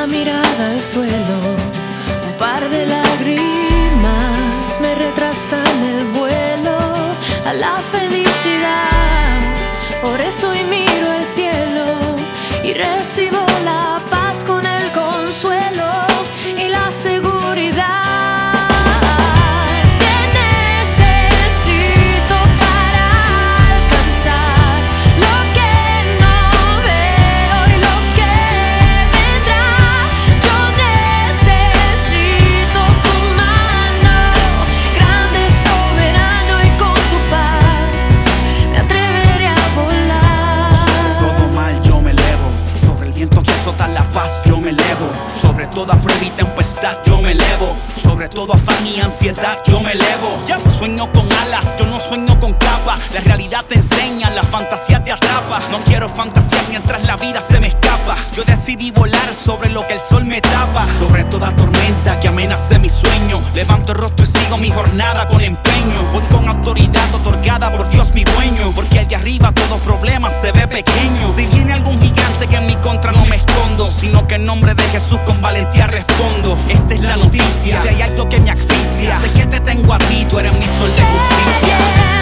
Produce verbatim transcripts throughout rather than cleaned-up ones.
mirada al suelo, un par de lágrimas me retrasan el vuelo a la felicidad. Por eso hoy miro el cielo y recibo la paz con el consuelo y la seguridad. La paz yo me elevo, sobre toda prueba y tempestad yo me elevo, sobre todo afán y ansiedad yo me elevo. Ya sueño con alas, yo no sueño con capa. La realidad te enseña, la fantasía te atrapa. No quiero fantasear mientras la vida se me escapa. Yo decidí volar sobre lo que el sol me tapa. Sobre toda tormenta que amenace mi sueño, levanto el rostro y sigo mi jornada con empeño. Voy con autoridad otorgada por Dios mi dueño, porque al de arriba todo problema se ve pequeño. Si viene algún gigante que en mi contra no me escondo, sino que en nombre de Jesús con valentía respondo. Esta es la noticia, si hay algo que me asfixia, sé que te tengo a ti, tú eres mi sol de justicia.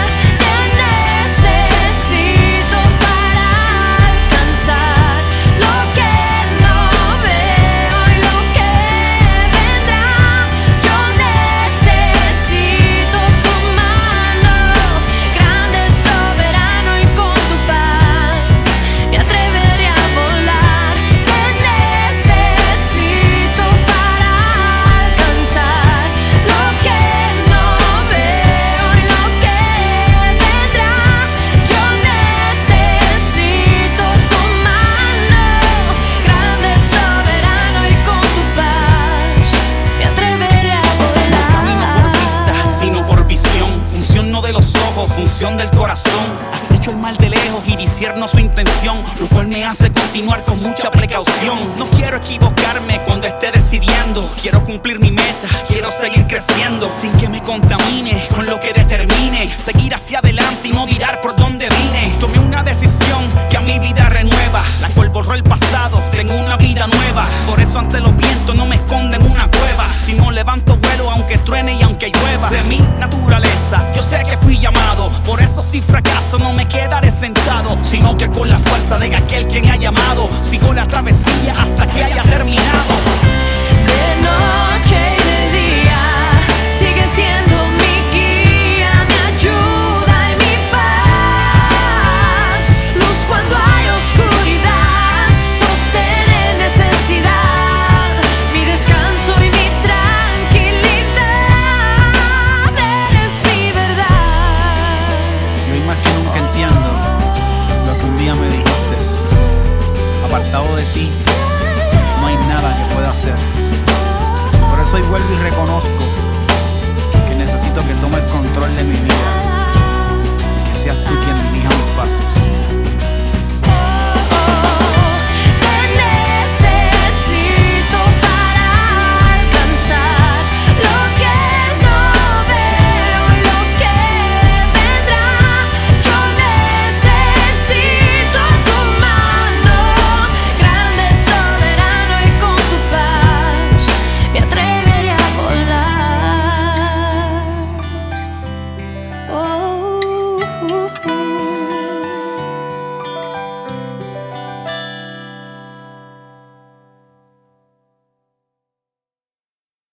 Función del corazón, has hecho el mal de lejos y discierno su intención, lo cual me hace continuar con mucha precaución. No quiero equivocarme cuando esté decidiendo, quiero cumplir mi meta, quiero seguir creciendo sin que me contamine con lo que determine, seguir hacia adelante y no mirar por donde vine. Tomé una decisión que a mi vida renueva, la cual borró el pasado, tengo una vida nueva. Por eso ante los vientos no me escondo en una cueva, sino levanto vuelo aunque truene y aunque llueva. De mi naturaleza yo sé que fui llamado, por eso si fracaso no me quedaré sentado, sino que con la fuerza de aquel quien me ha llamado, sigo la travesía hasta que haya terminado. De noche y de día sigue siendo mi guía, mi ayuda y mi paz. Luz cuando hay oscuridad, sostén en necesidad, mi descanso y mi tranquilidad. Eres mi verdad. Y hoy más que nunca entiendo lo que un día me dijiste. Apartado de ti no hay nada que pueda hacer. Por eso hoy vuelvo y reconozco